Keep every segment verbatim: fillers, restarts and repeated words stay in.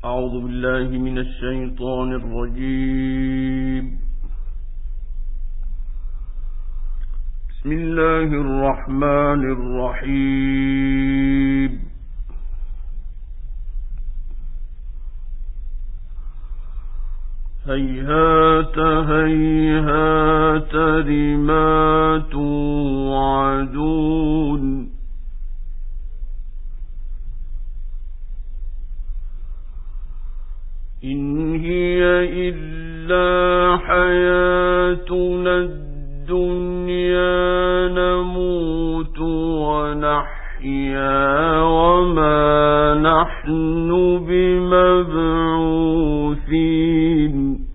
أعوذ بالله من الشيطان الرجيم. بسم الله الرحمن الرحيم. هيهات هيهات لما توعدون إن هي إلا حياتنا الدنيا نموت ونحيا وما نحن بمبعوثين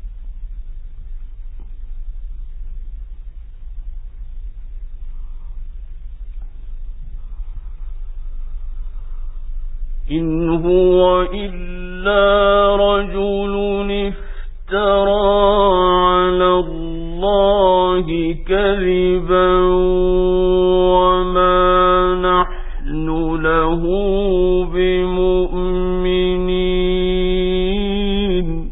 إن هو إلا رجل افترى على الله كذبا وما نحن له بمؤمنين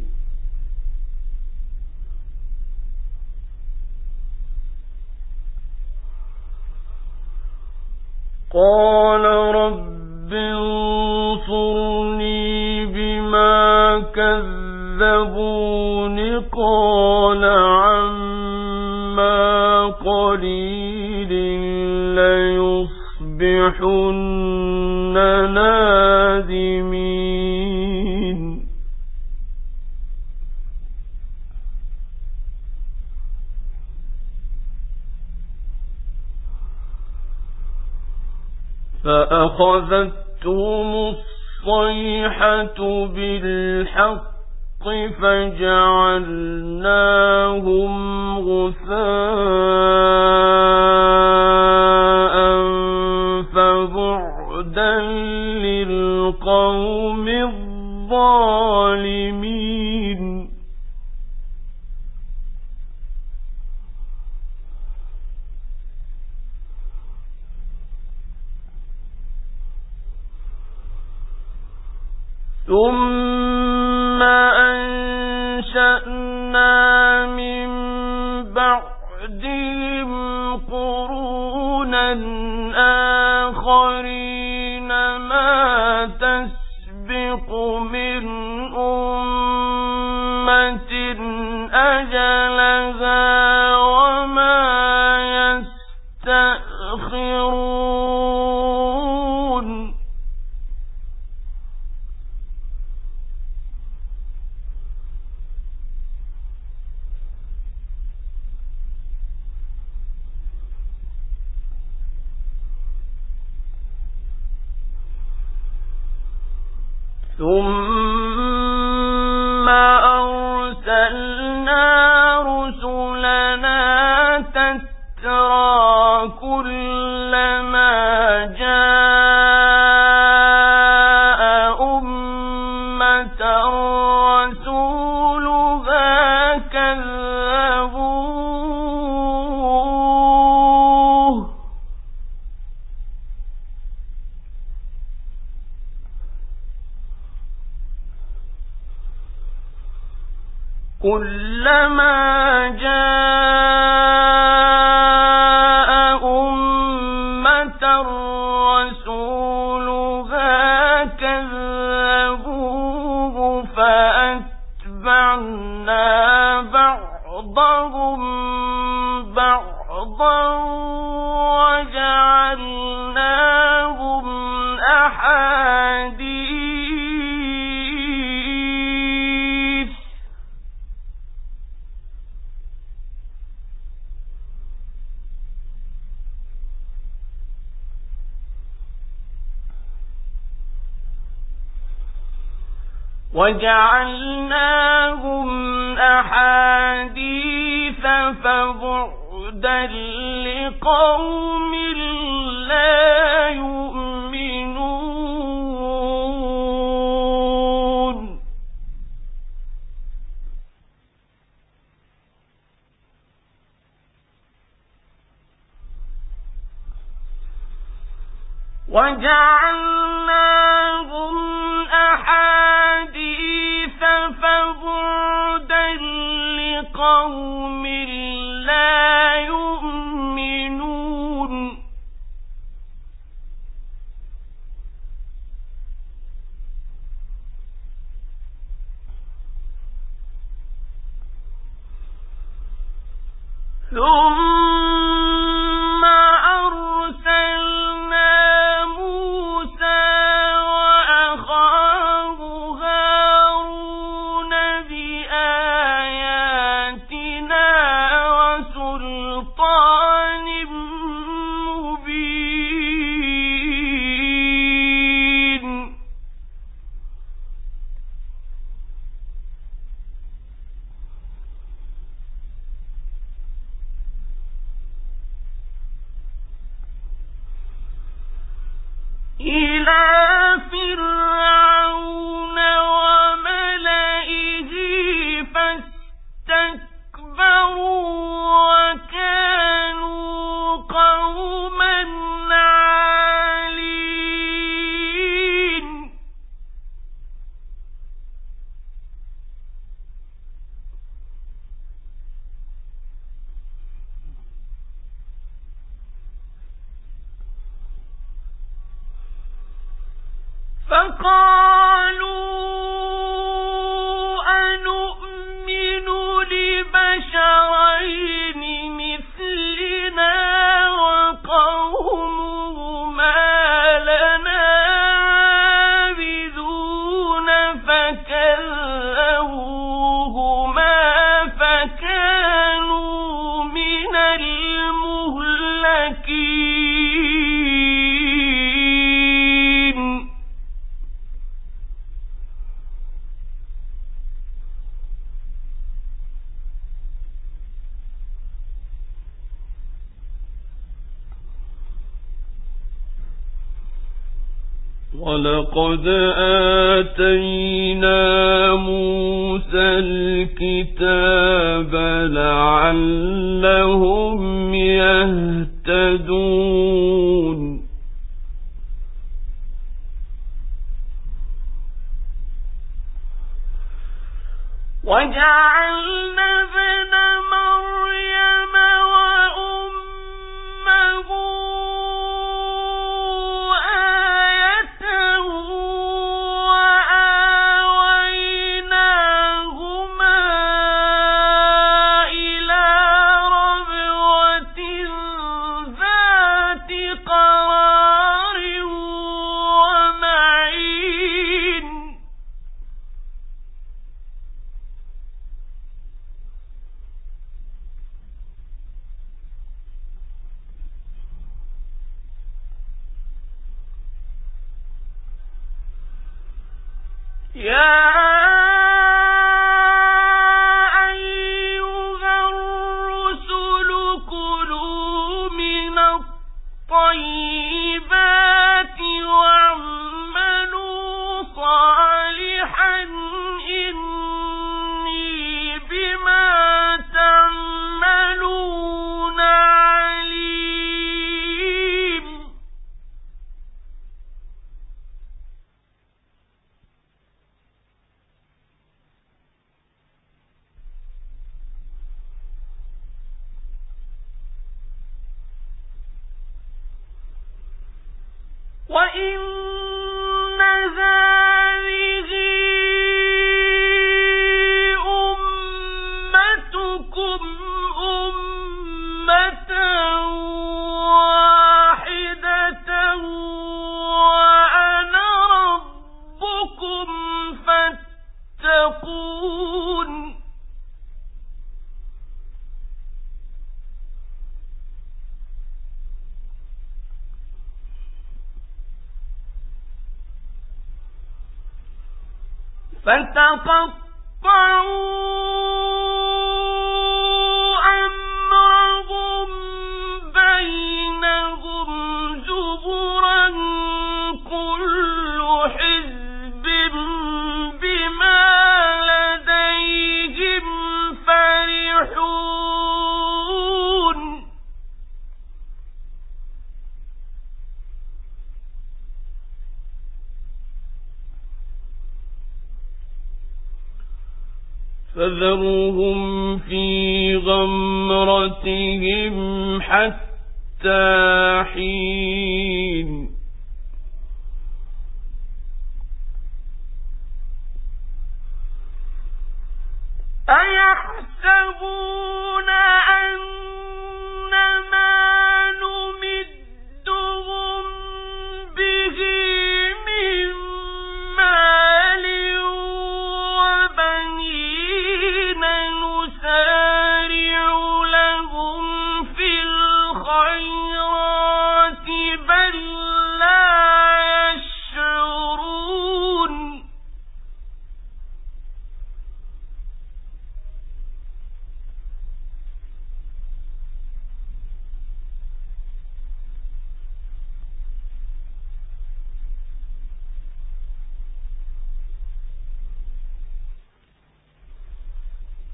قال رب انصرني بما كذبون قال عما قليل ليصبحن نادمين فأخذتهم الصيحة بالحق فجعلناهم غثاء فبعدا للقوم الظالمين ثم أنشأنا من بعدهم قرونا آخرين ما تسبق من أمة أجلها وما يستأخرون ثم أرسلنا رسلنا تترى كلما جاء أمة رسولها كذبوه كلما جاء أمة رسولها كذبوه فأتبعنا بعضهم بعضا وجعلناهم أحاديث وجعلناهم أحاديث فبعدا لقوم لا يؤمنون وجعلناهم أحاديث ثم أرسلنا موسى وأخاه هارون بآياتنا وسلطان مبين إلى فرعون وملئه فاستكبروا وكانوا قوما عالين فقالوا أنؤمن لبشرين مثلنا وقومهما لنا عابدون فكذبوهما فكانوا من المهلكين ولقد آتينا موسى الكتاب لعلهم يهتدون وجعلنا ابن مريم وأمه يا أيها الرسل كلوا من الطيبات واعملوا صالحا إني بما تعملون عليم وإن هذه أمتكم أمة واحدة وأنا ربكم فاتقون فتقطعوا أمرهم بينهم زبرا كل حزب بما لديهم فرحون فذرهم في غمرتهم حتى حين أيحسبون أن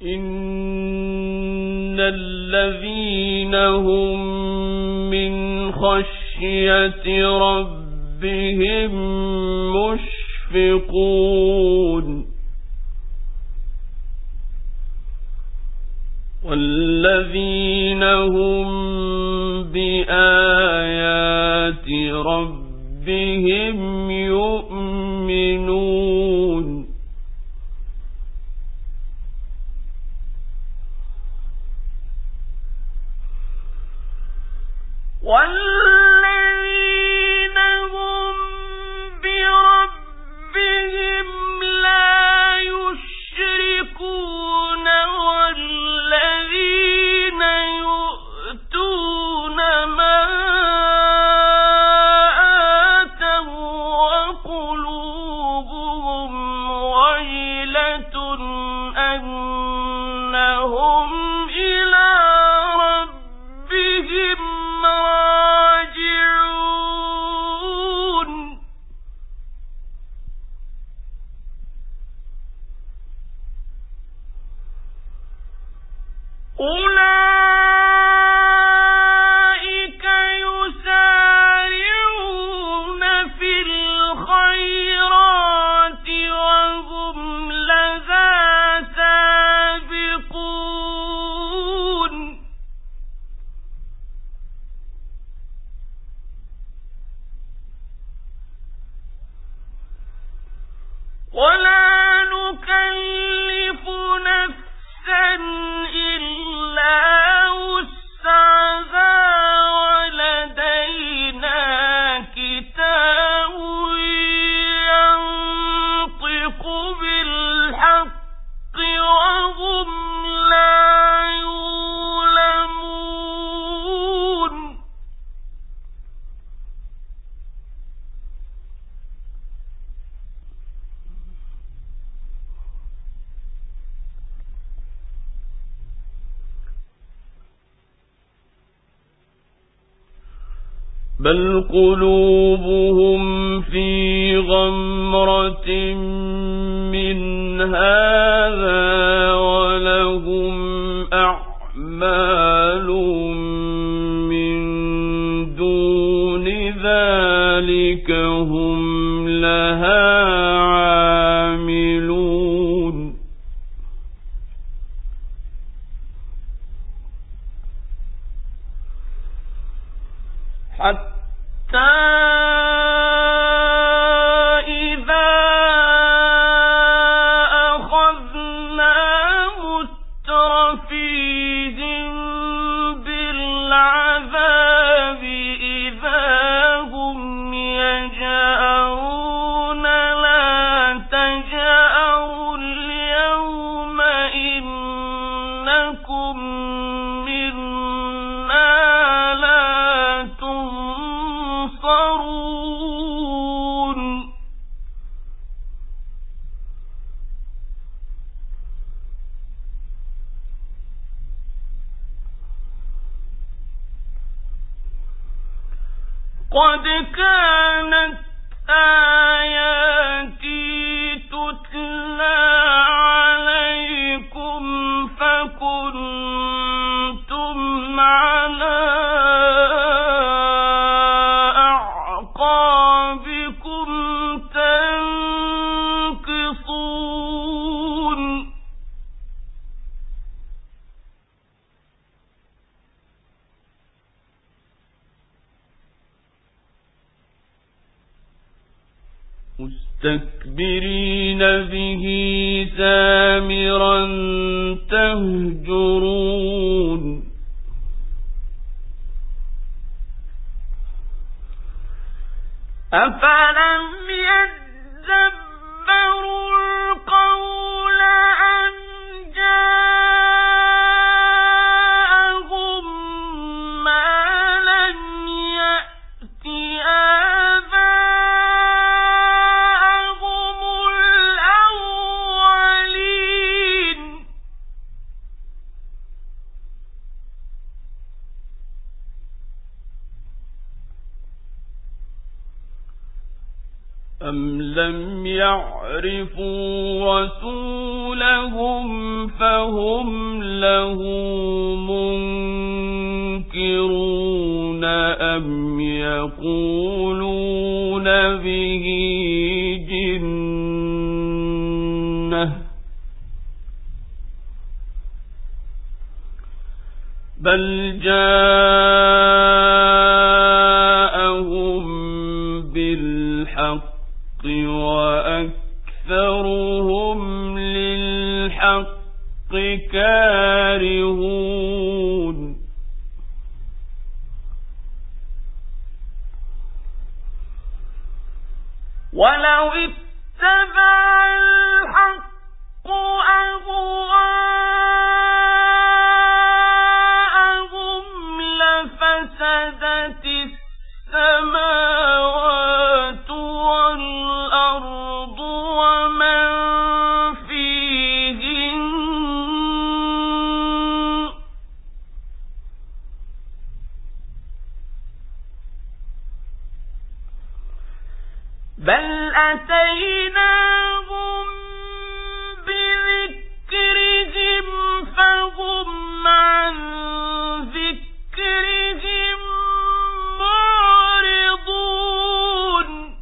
إن الذين هم من خشية ربهم مشفقون والذين هم بآيات ربهم يؤمنون والذين هم بربهم لا يشركون والذين يؤتون ما آتوا وقلوبهم وجلة أنهم إلى ربهم راجعون أولئك يسارعون في الخيرات وهم لها سابقون ولا نكلف نفسا إلا وسعها ولدينا كتاب ينطق بالحق وهم لا يظلمون بل قلوبهم في غمرة من هذا ولهم أعمال من دون ذلك هم لها عاملون حتى إذا أخذنا مترفيهم بالعذاب إذا هم يجأرون لا تجأروا اليوم إنكم منا لا تنصرون قد كانت آياتي تتلى عليكم فكنتم على أعقابكم تنكصون مستكبرين به سامرا تهجرون أفلم يدبروا القول أم جاءهم ما لم يأت آباءهم الأولين لم يعرفوا رسولهم فهم له منكرون أم يقولون به جنة بل جاءهم بالحق وأكثرهم للحق كارهون ولو اتبع الحق أهواءهم لفسدت السماوات والأرض ومن فيهن بل أتيناهم بذكرهم فهم عن ذكرهم معرضون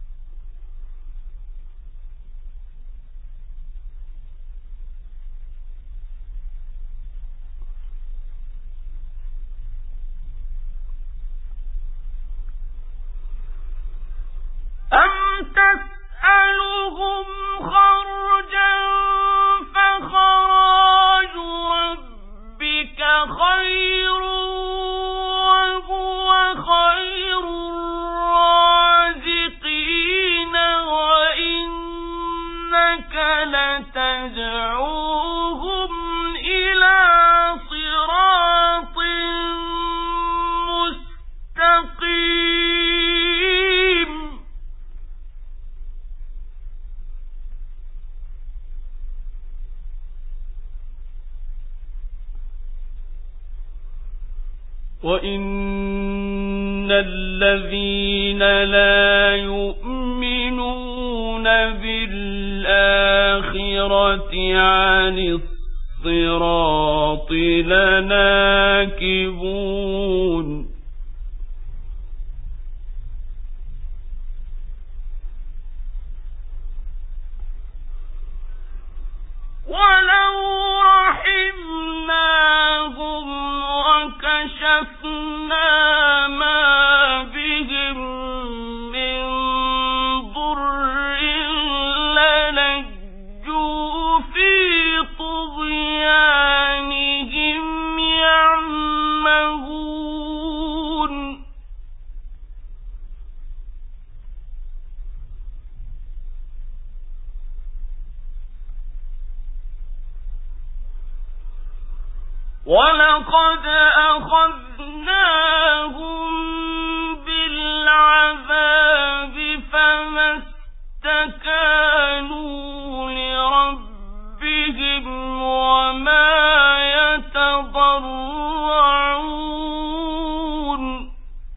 أم تسألهم خرجا فخراج ربك خير وهو خير الرازقين وإنك لتدعوهم إلى صراط مستقيم وإن الذين لا يؤمنون بالآخرة عن الصراط لناكبون ولو رحمناهم وكشفنا ما بهم من ضر للجوا في طغيانهم يعمهون ولقد أخذناهم بالعذاب فما استكانوا لربهم وما يتضرعون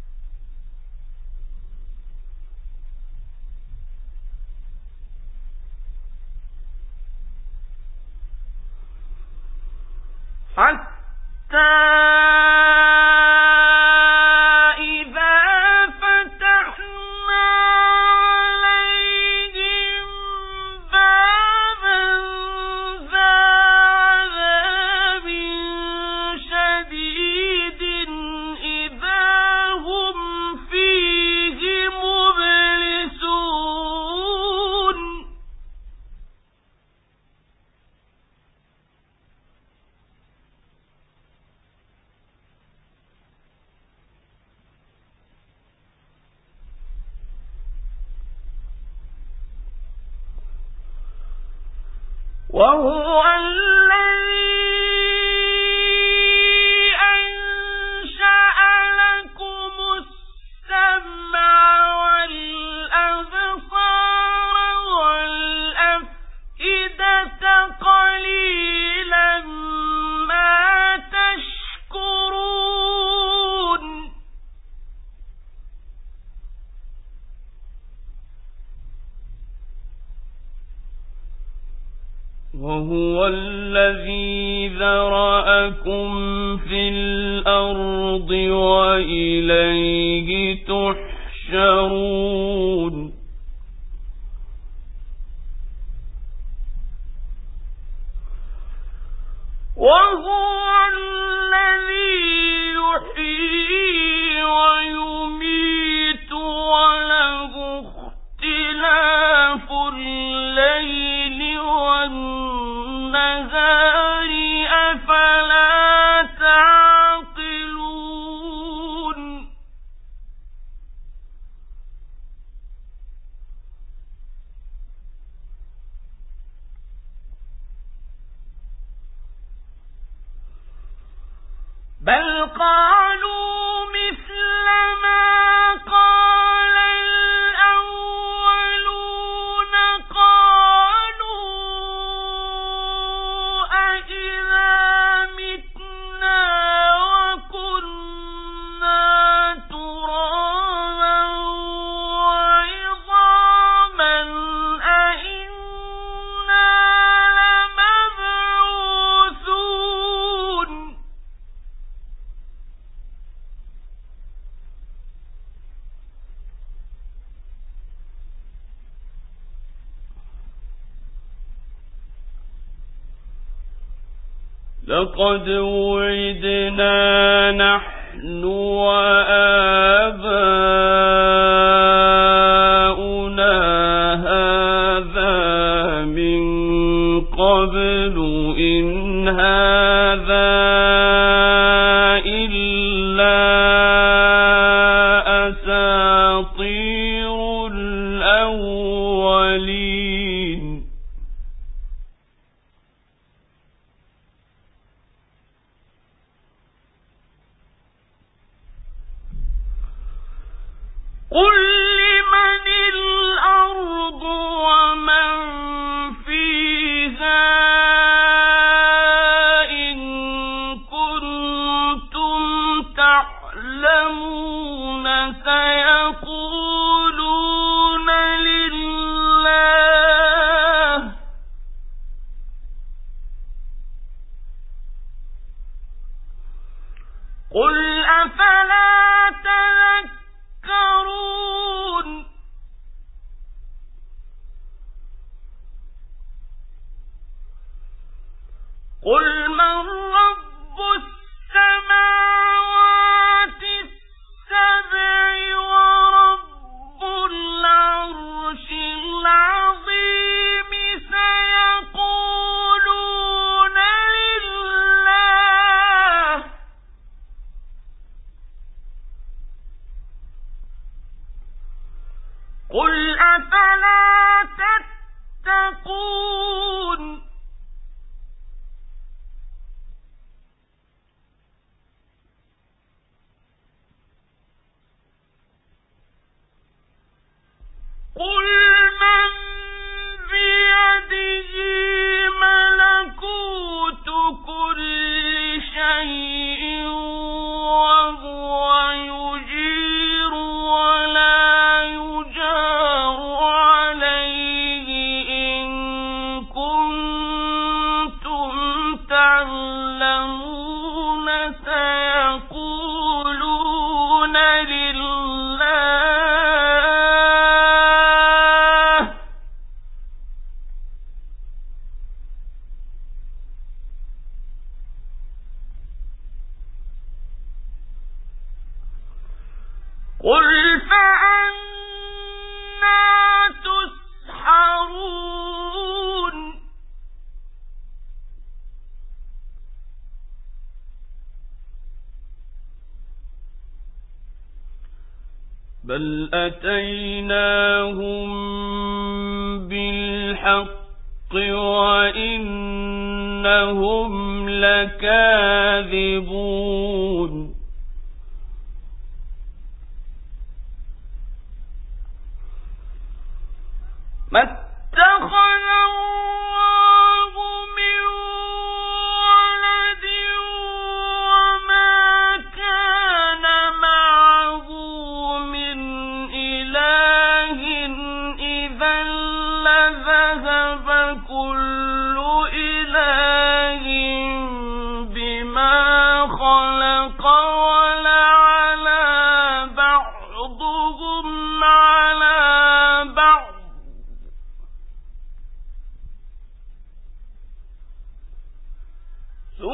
حتى إذا فتحنا عليهم بابا ذا عذاب شديد إذا هم فيه مبلسون وهو الذي أنشأ لكم السمع والأبصار والأفئدة قليلا ما تشكرون وهو الذي ذرأكم في الأرض وإليه تحشرون وهو الذي يحيي ويميت وله اختلاف الليل والنهار أفلا تعقلون بل قالوا مثل ما قال الأولون قالوا أإذا متنا وكنا ترابا وعظاما أإنا لمبعوثون لقد وعدنا نحن وآباؤنا هذا من قبل إن هذا إلا أساطير الأولين قل لمن الأرض ومن فيها إن كنتم تعلمون سيقولون لله قل أفلا تذكرون قل من رب السماوات السبع ورب العرش العظيم سيقولون لله قل أفلا تتقون قل من بيده ملكوت كل شيء وهو يجير ولا يجار عليه إن كنتم تعلمون سيقولون لله قل فأنا تسحرون بل أتيناهم بالحق وإنهم لكاذبون ما اتخذ الله من ولد وما كان معه من إله إذا لذهب كل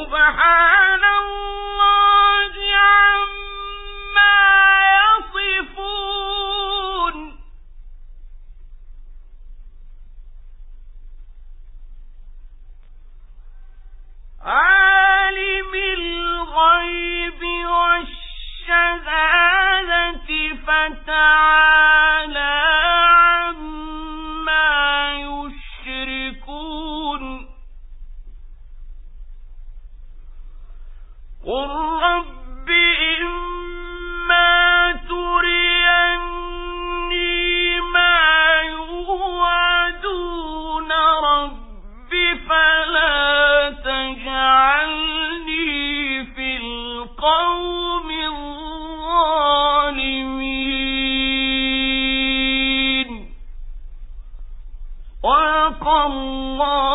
سبحان الله عما يصفون عالم الغيب والشهادة فتعالى عما يشركون قل رب إما تريني ما يوعدون رب فلا تجعلني في القوم الظالمين صدق الله